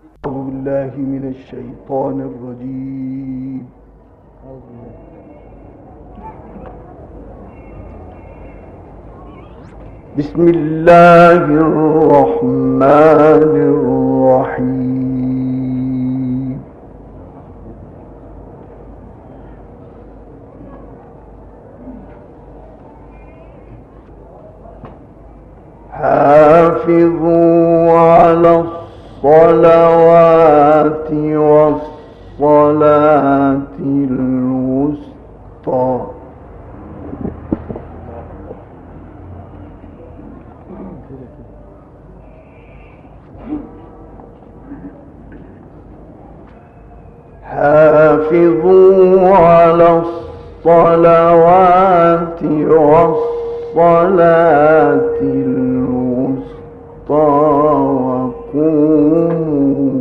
أعوذ بالله من الشيطان الرجيم. بسم الله الرحمن الرحيم. حافظوا على الصلوات والصلاة الوسطى حافظوا على الصلوات والصلاة الوسطى وقوموا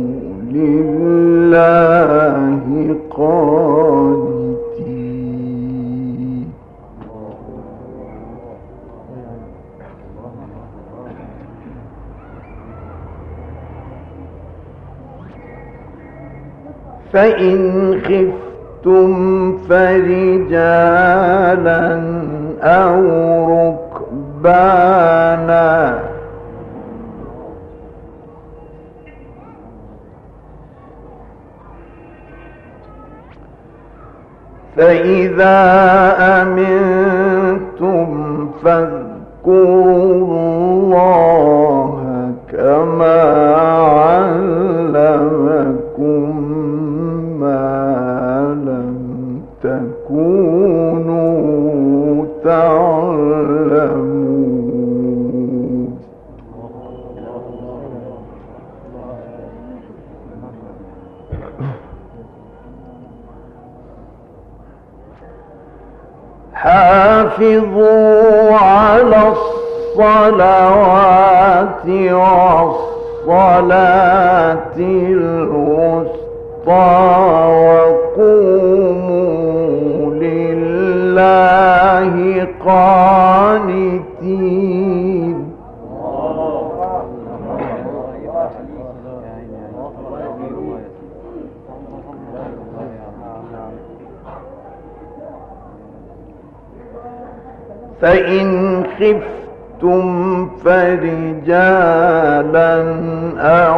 لله قانتين. فإن خفتم فرجالا أو ركبانا فإذا أمنتم فاذكروا الله كما علمكم ما لم تكونوا تعلمون. حافظوا على الصلوات والصلاة الوسطى وقوموا لله قانتين. فإن خفتم فرجالا أو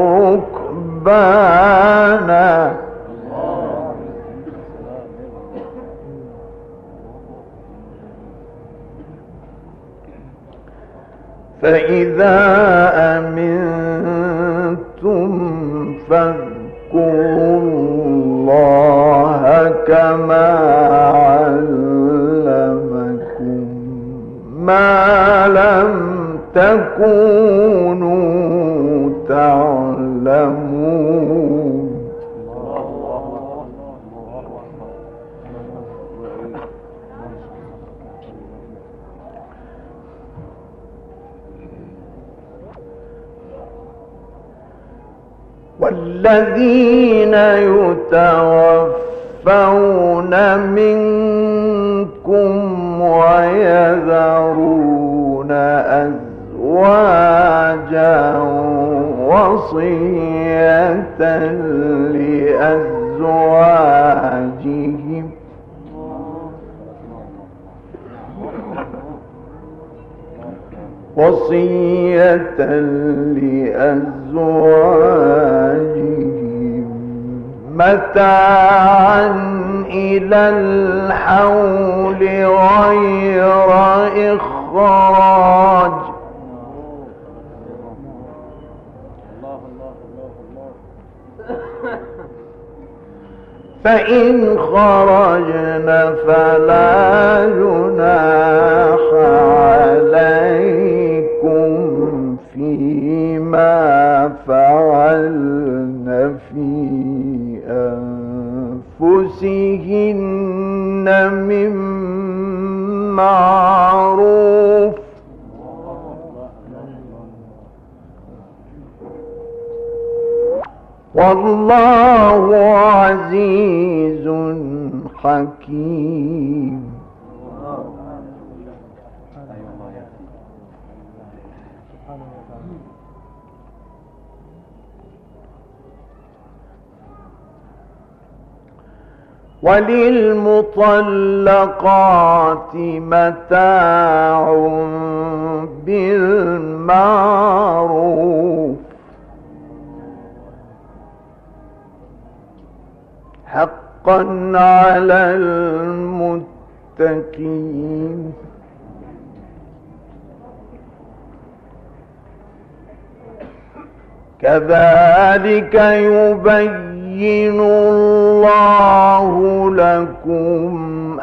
ركبانا فإذا أمنتم فاذكروا الله كما علمكم ما لم تكونوا تعلمون. والذين يتوفون منكم ويذرون أزواجا وصية لأزواجهم متاعا إلى الحول غير إخراج فإن خرجن فلا جناح عليكم فيما فعلن في أنفسهن من معروف والله عزيز حكيم. وللمطلقات متاع بالمعروف حقا على المتقين. كذلك يبين الله لكم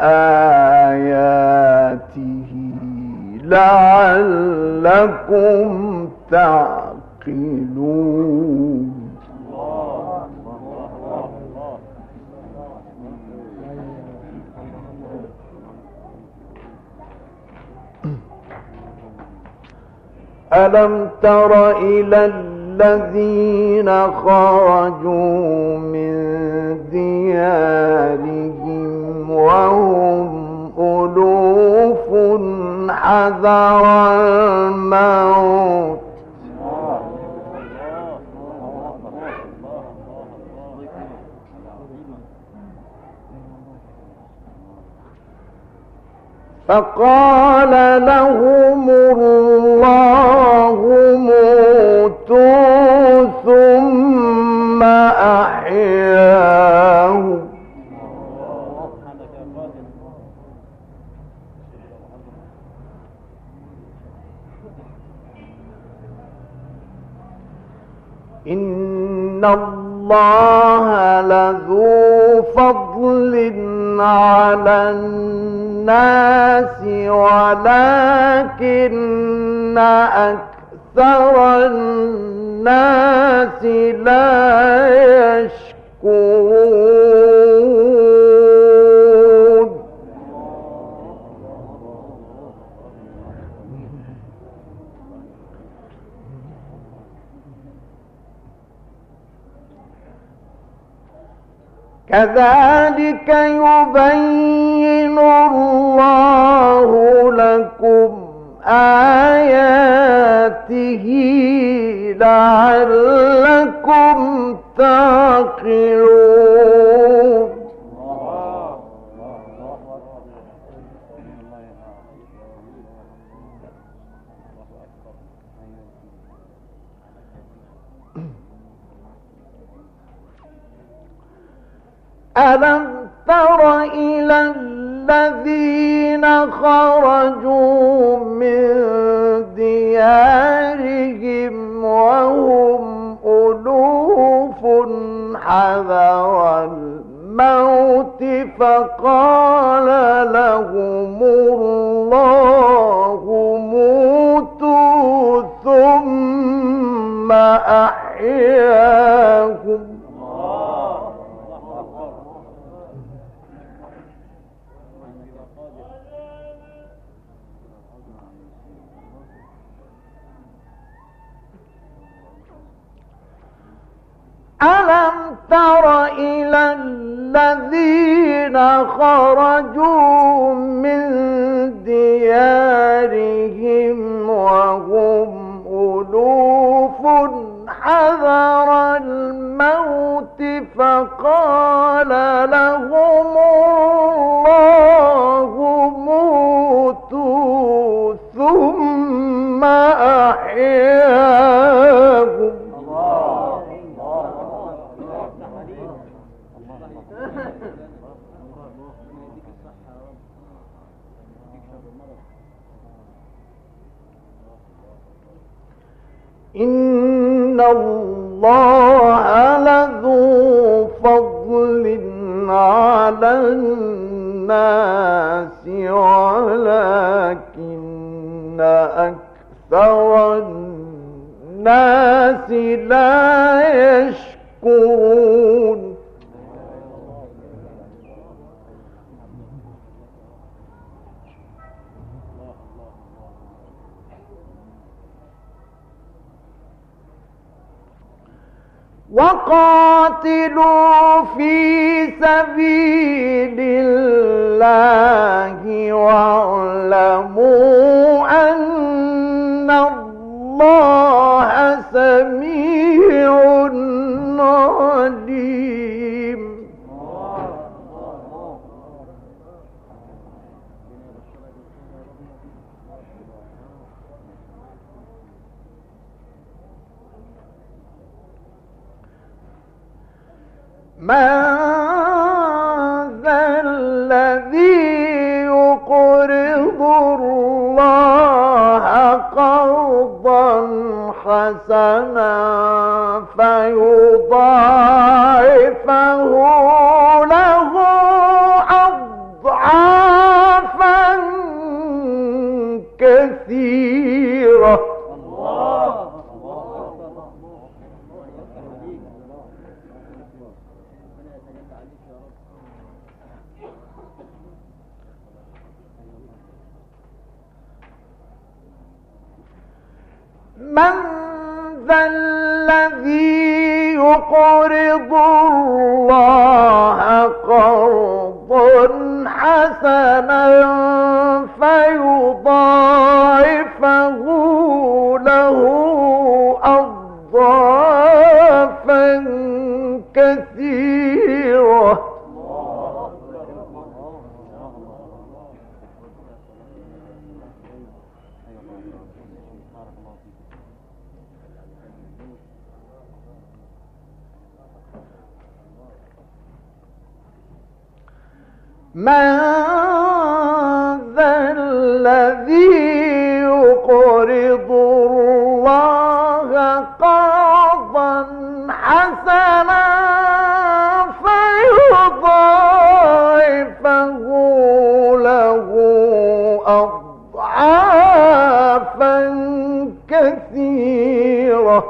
آياته لعلكم تعقلون. ألم تر إلى الذين خرجوا من ديارهم وهم ألوف حذر الموت فقال لهم الله موتوا ثم أحياهم إن الله لذو فضل على الناس ولكن أكثر الناس لا يشكرون. كذلك يبين الله لكم آياته لعلكم تعقلون. ألم تر إلى الذين خرجوا من ديارهم وهم ألوف حذر الموت فقال لهم الله موتوا ثم أحياهم ألم تر إلى الذين خرجوا من ديارهم وهم ألوف حذر الموت فقال لهم الله موتوا ثم أحياهم إن الله لذو فضل على الناس ولكن أكثر الناس لا يشكرون. وقاتلوا في سبيل الله واعلموا أن الله سميع عليم. من ذا الذي يقرض الله قرضا حسنا فيضاعفه له أضعافا كثيرة. من ذا الذي يقرض الله قرضا حسنا فيضاعفه له أضعافا كثيرة. من ذا الذي يقرض الله قرضا حسنا فيضاعفه له أضعافا كثيرة.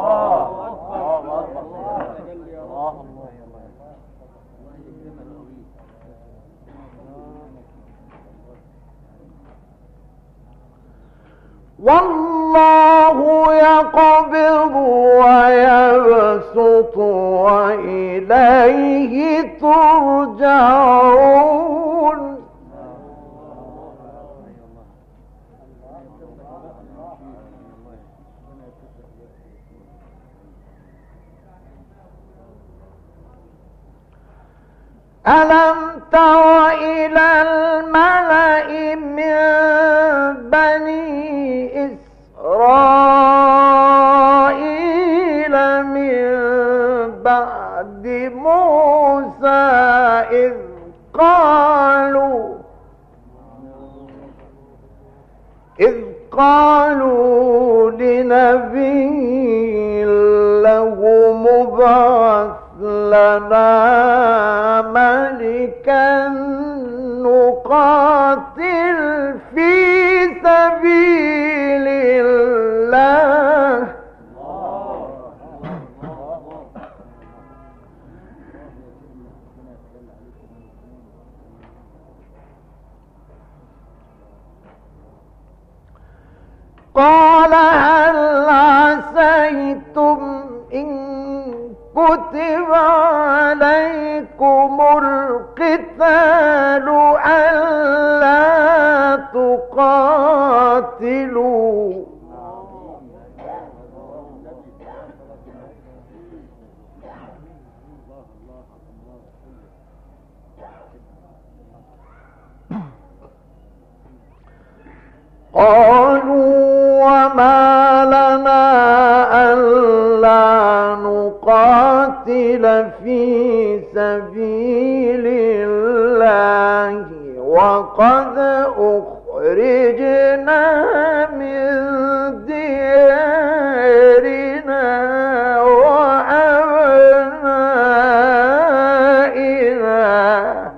والله يقبض ويبسط وإليه ترجعون. ألم تر إلى الملأ من بني إسرائيل من بعد موسى إذ قالوا لنبي له مبعث لنا ملكا نقاتل في سبيل الله. قال هل عسيتم إن كتب عليكم القتال ألا تقاتلوا. قالوا وما لنا ألا نقاتل في سبيل الله وقد أخرجنا من ديارنا وأبنائنا.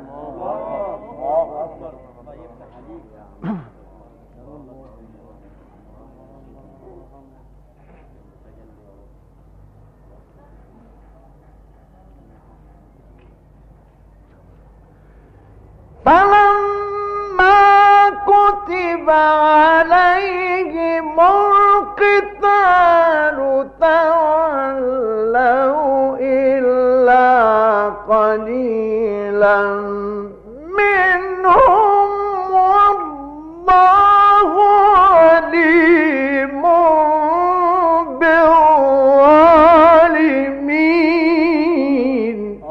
فلما كتب عليهم القتال تولوا إلا قليلا منهم والله عليم بالظالمين.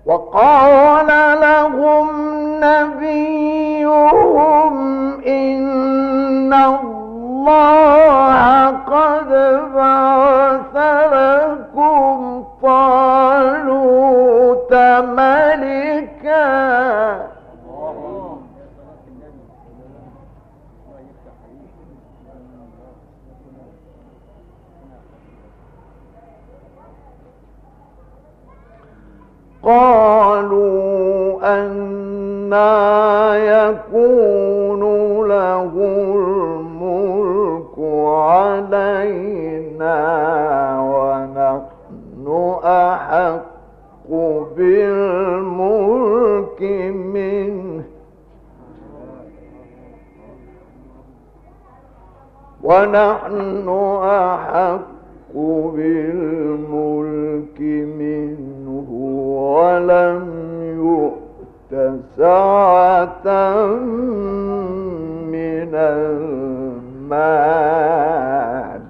وقال لهم نبيهم إن الله قد بعث لكم طالوت ملكا قالوا أنى يكون له الملك علينا ونحن أحق بالملك منه ولم يؤت سعة من المال.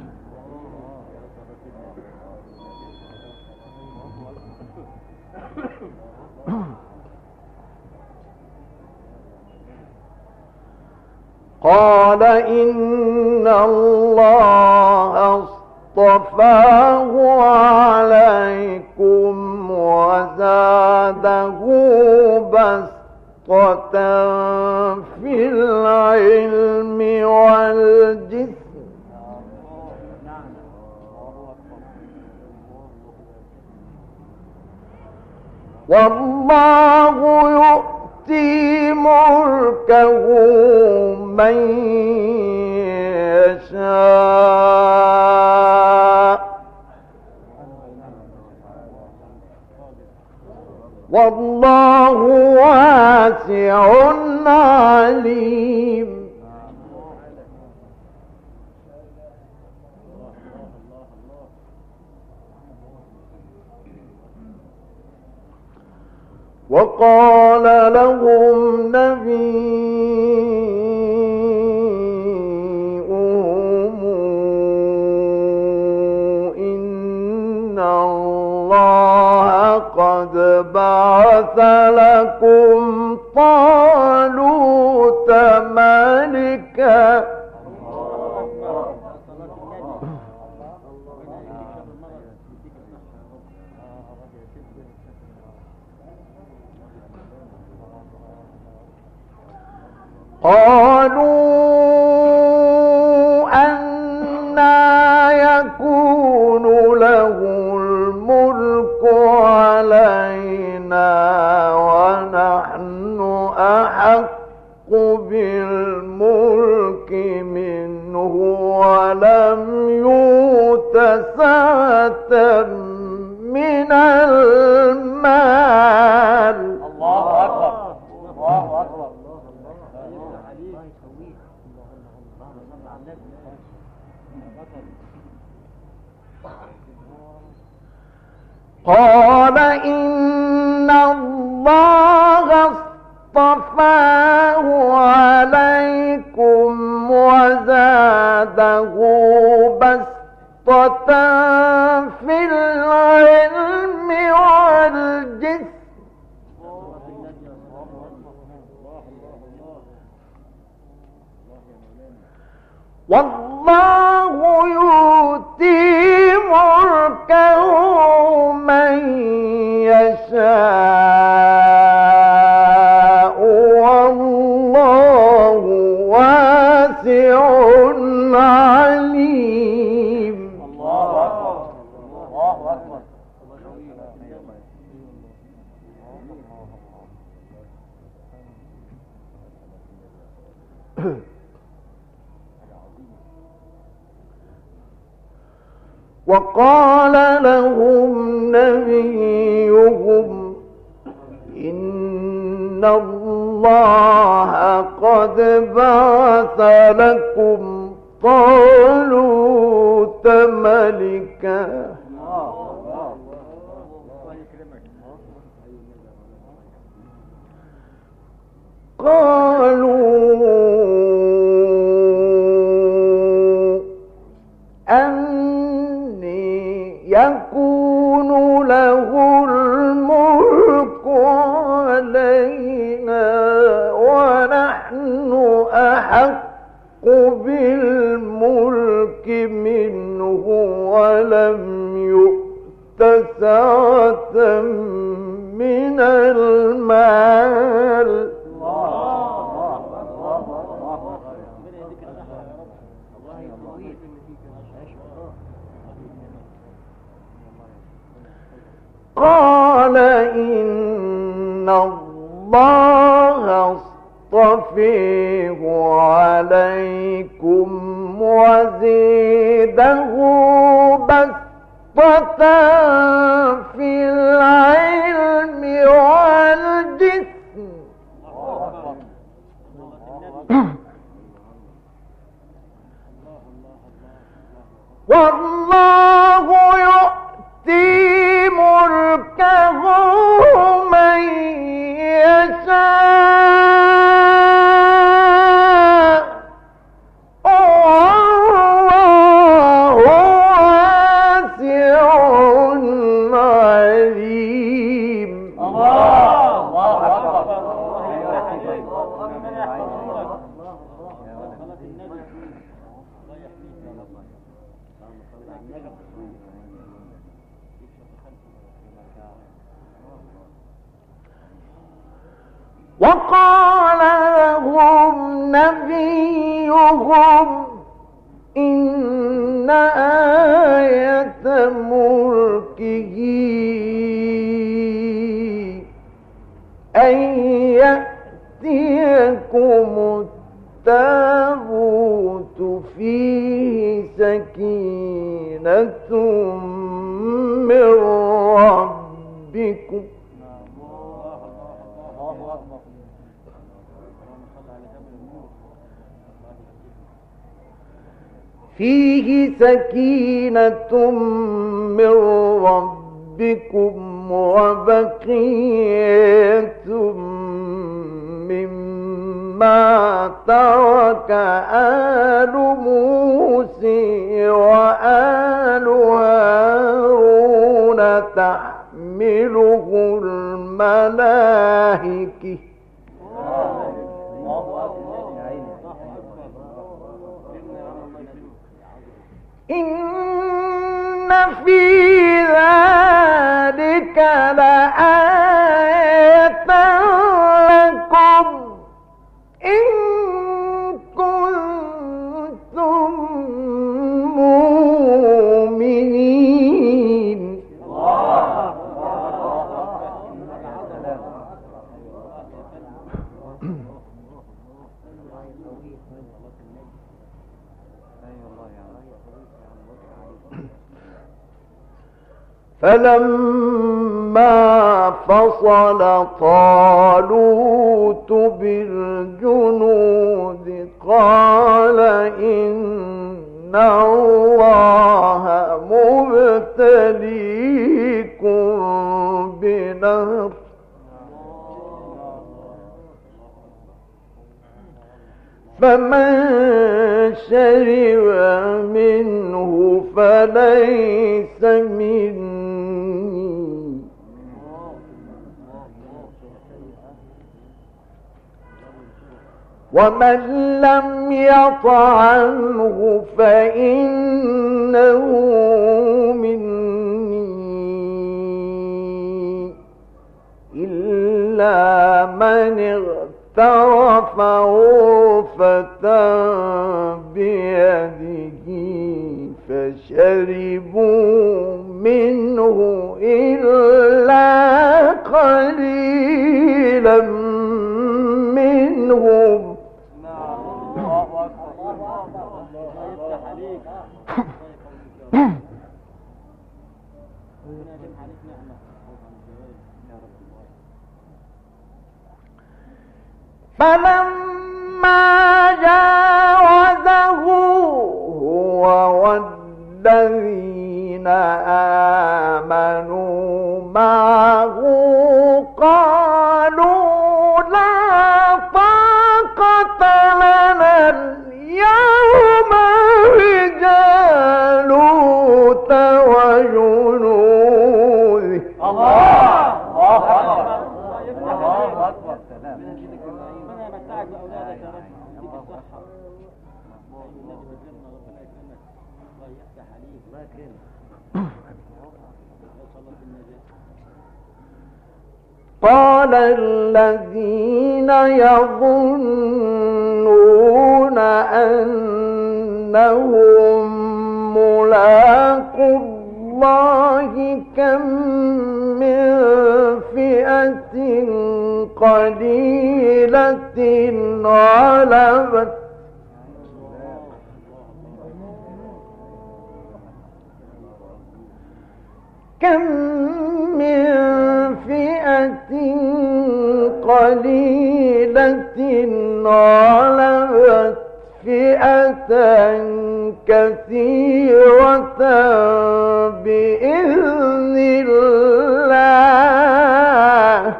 قال إن الله اصطفاه عليكم وزاده بسطة في العلم والجسم والله يؤتي ملكه من يشاء والله واسع عليم. وقال لهم نبيهم إن الله قد بعث لكم طالوت ملكا قالوا أنى يكون له الملك علينا ونحن أحق بالملك منه ولم يؤت سعة من المال. الله أكبر الله أكبر. قال إن الله اصطفاه عليكم وزاده بسطة في العلم والجسم والله يؤتي ملكه من يشاء والله واسع عليم. الله أكبر الله أكبر. وقال لهم نبيهم إن الله قد بعث لكم طالوت ملكا قالوا أني يكون له الملك بالملك منه ولم يؤت سعة من المال قال إن الله اصطفيه عليكم وزيده بسطة في العلم والجسم والله يؤتي ملكه من يشاء والله واسع عليم وقال لهم نبيهم إن آية ملكه أن يأتيكم التابوت فيه سكينة من ربكم وبقية مما ترك آل موسى وآل هارون تحمله الملائكة إن في ذلك لآية لكم إن كنتم مؤمنين فلما فصل طالوت بالجنود قال إن الله مبتليكم بنهر فمن شرب منه فليس مني ومن لم يطعمه فإنه مني إلا من اغترف غرفة بيده فشربوا منه إلا قليلا منهم فلما جاوزه هو والذين آمنوا معه قالوا لا طاقة لنا اليوم بجالوت وجنوده قال الذين يظنون أنهم ملاقو الله كم من فئة قليلة غلبت كم من فئة قليلة غلبت فئة كثيرة بإذن الله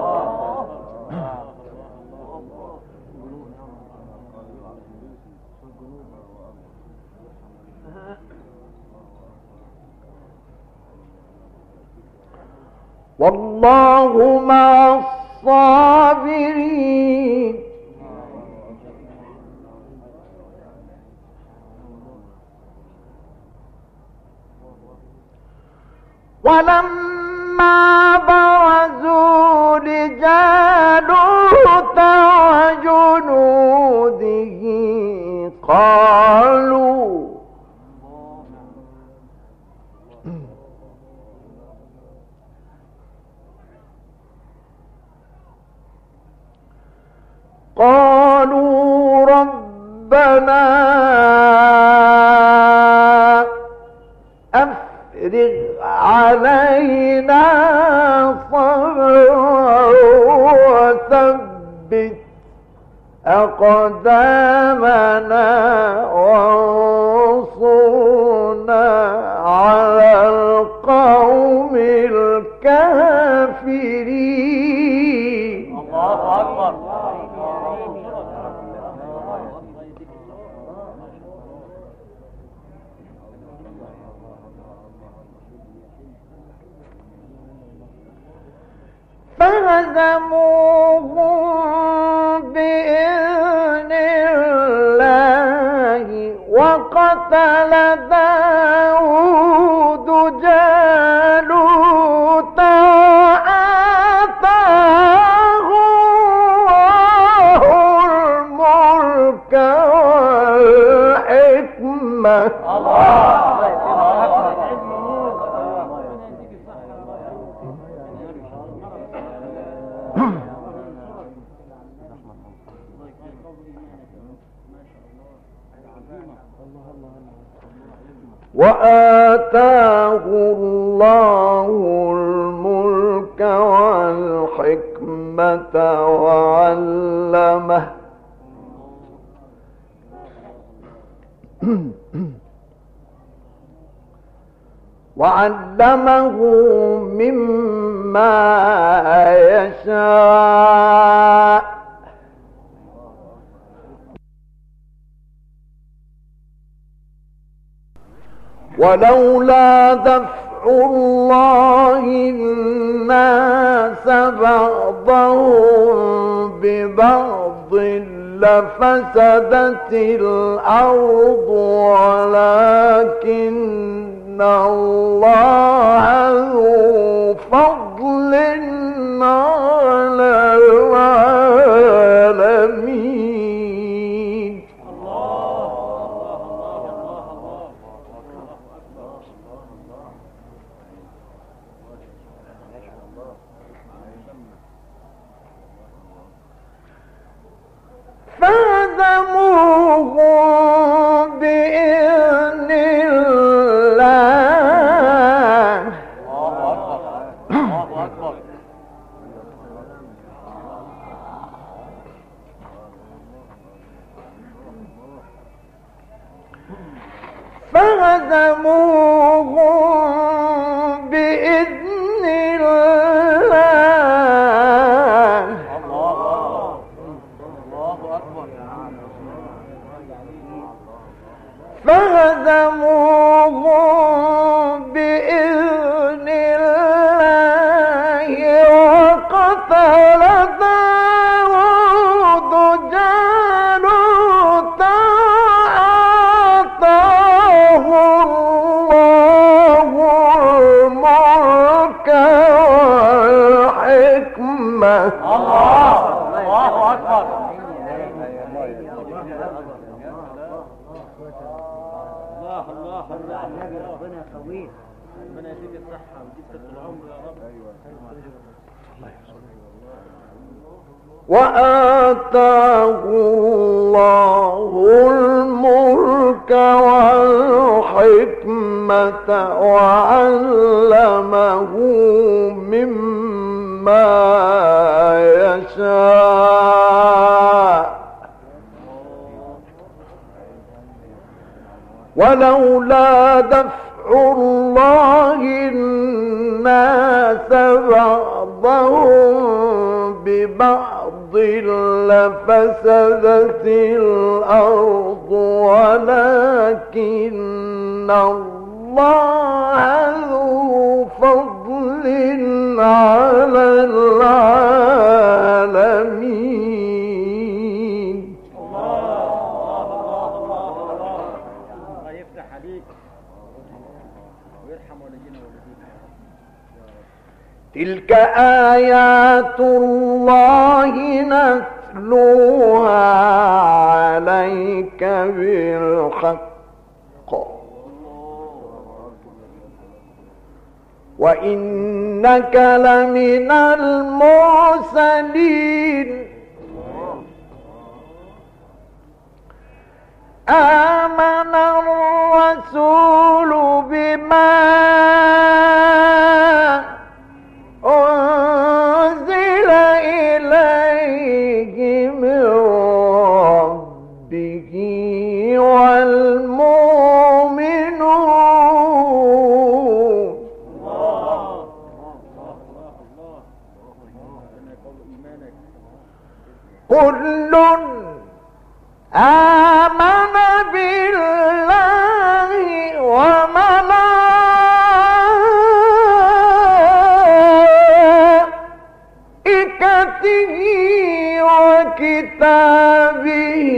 والله مع الصابرين ولما برزوا لجالوت وجنوده قالوا ربنا أفرغ علينا صبرا وثبت أقدامنا وانصرنا على القوم الكافرين. الله أكبر. فهزموهم بإذن الله وقتل داود جالوت وآتاه الله الملك والحكمة. وآتاه الله الملك والحكمة وعلمه مما يشاء ولولا دفع الله الناس بعضهم ببعض لفسدت الأرض ولكن الله ذو فضل على العالمين. فهزموهم بإذن الله فهزموهم بإذن الله فهزموهم بإذن الله وقتل داود جالوت الله ربنا يقويه، ربنا يديك الصحة ويديك طول العمر يا رب. وآتاه الله الملك والحكمة وعلمه مما يشاء ولولا دفع الله الناس بعضهم ببعض لفسدت الأرض ولكن الله ذو فضل على العالمين. الله يفتح عليك ويرحم والدينا والدينا. تلك آيات الله نتلوها عليك بالحق وإنك لمن المرسلين. آمن الرسول بما أنزل إليه من ربه والمؤمنون كل آمن بالله وملائكته وكتابه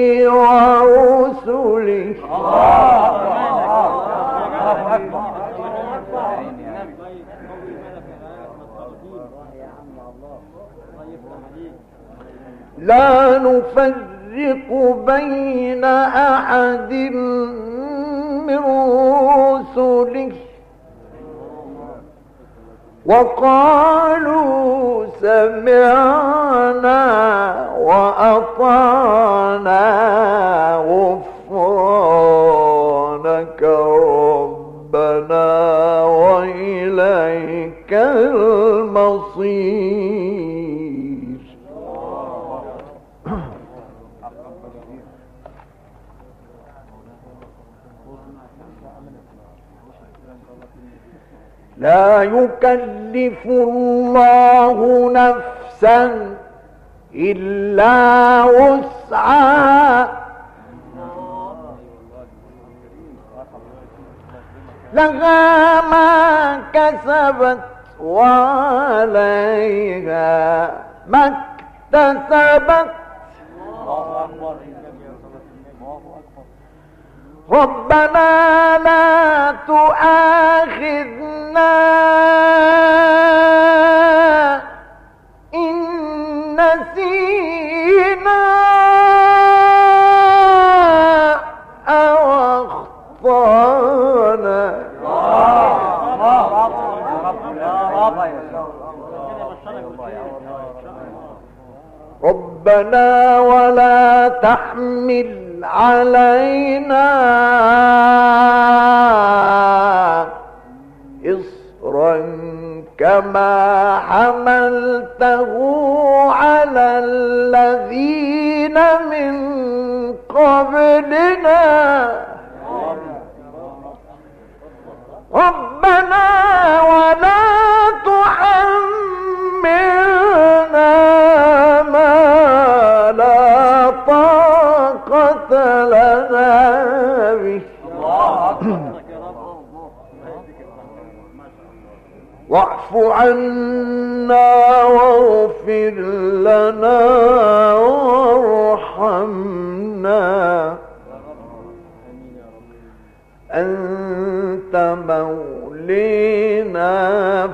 ورسله لا نفرق بين أحد من رسله وقالوا سمعنا وأطعنا غفرانك ربنا وإليك المصير. لا يكلف الله نفسا إلا وسعها لها ما كسبت وعليها ما اكتسبت ربنا لا تؤاخذنا إن نسينا أو أخطأنا ربنا ولا تحمل علينا إصرا كما حملته على الذين من قبلنا ربنا ولا تحملنا ما لا طاقة لنا به واعف عنا واغفر لنا وارحمنا أنت مولينا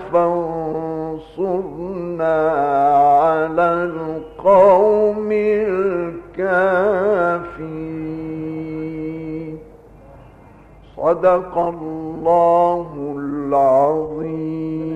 فانصرنا على القوم الكافرين. صدق الله العظيم.